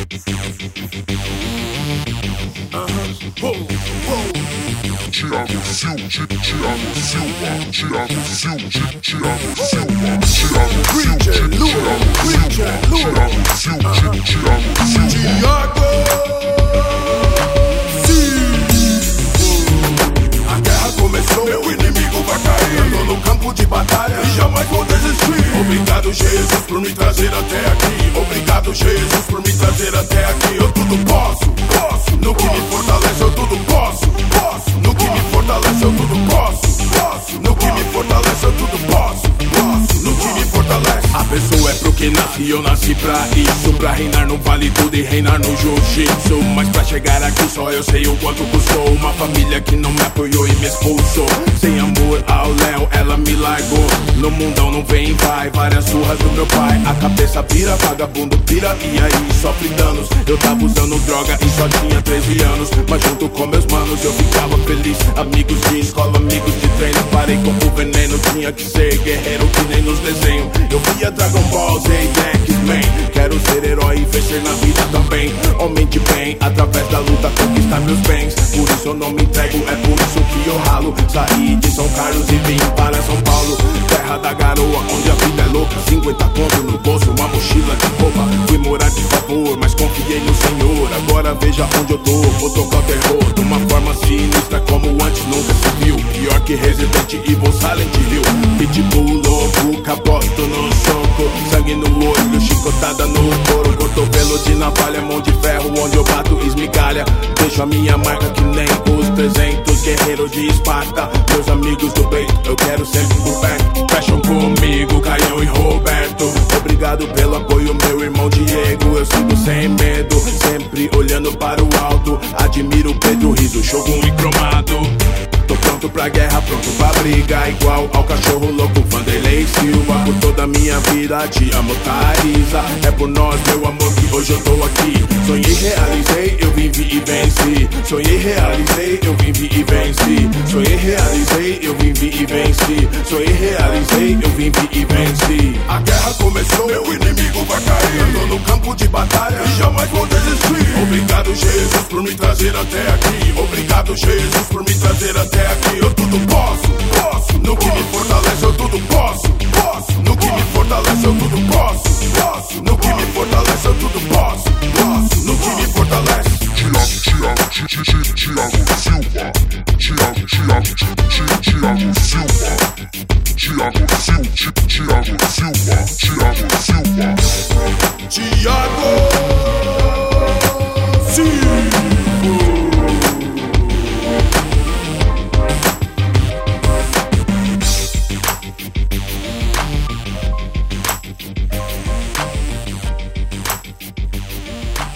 Thiago Silva, Thiago Silva, Thiago Silva, Thiago Silva, Thiago Silva, Thiago Silva. A guerra começou, meu inimigo vai cair. Eu tô no campo de batalha e jamais vou desistir. Obrigado, Jesus, por me trazer até aqui. Obrigado, Jesus, por me trazer até aqui. Eu tudo posso. No que me fortalece, eu tudo posso. No que me fortalece, eu tudo posso. No que me fortalece, eu tudo posso. No que me fortalece. A pessoa é pro que nasce e eu nasci pra isso. Pra reinar no vale tudo e reinar no jiu-jitsu. Mas pra chegar aqui só eu sei o quanto custou. Uma família que não me apoiou e me expulsou. Sem amor ao Léo, ela me largou. No mundão não vem e vai, várias surras do meu pai. A cabeça vira, vagabundo pira e aí sofre danos. Eu tava usando droga e só tinha 13 anos. Mas junto com meus manos eu ficava feliz. Amigos de escola, amigos de treino. Parei com o veneno, tinha que ser guerreiro que nem nos desenhos. Eu via Dragon Ball Z e X-Men. Quero ser herói e vencer na vida também. Homem de bem, através da luta conquistar meus bens. Por isso eu não me entrego, é por isso que eu ralo. Saí de São Carlos e vim para São Paulo. Terra da garoa, onde a vida é louca. 50 conto no bolso, uma mochila de roupa. Fui morar de favor, mas confiei no Senhor. Agora veja onde eu tô, vou tocar o terror de uma forma sinistra como antes nunca se viu. Pior que Resident Evil, Silent Hill. Pitbull louco, capoto no soco. Sangue no olho, chicotada no couro. Cotovelo de navalha, mão de ferro, onde eu bato esmigalha. Deixo a minha marca que nem os 300 guerreiros de Esparta. Meus amigos do peito, eu quero sempre por perto. Fecham comigo, Caião e Roberto. Obrigado pelo apoio, meu irmão Diego. Eu sigo sem medo, sempre olhando para o alto. Admiro Pedro Riso, Shogun e Cromado. Tô pronto pra guerra, pronto pra briga. Igual ao cachorro louco Vanderlei Silva. Por toda a minha vida te amo, Thaisa. É por nós, meu amor, que hoje eu tô aqui. Sonhei, realizei, eu vivi e venci. Sonhei, realizei, eu vivi e venci. Sonhei, realizei, eu vivi e venci. Sonhei, realizei, eu vivi e venci. A guerra começou, meu inimigo vai cair. Eu tô no campo de batalha e jamais vou desistir. Obrigado, Jesus, por me trazer até aqui. Obrigado, Jesus, por me trazer até aqui. Eu tudo posso. No que me fortalece, eu tudo posso. No que me fortalece, eu tudo posso. No que me fortalece, eu tudo posso. No que me fortalece. Thiago Silva, Thiago Silva, Thiago Silva,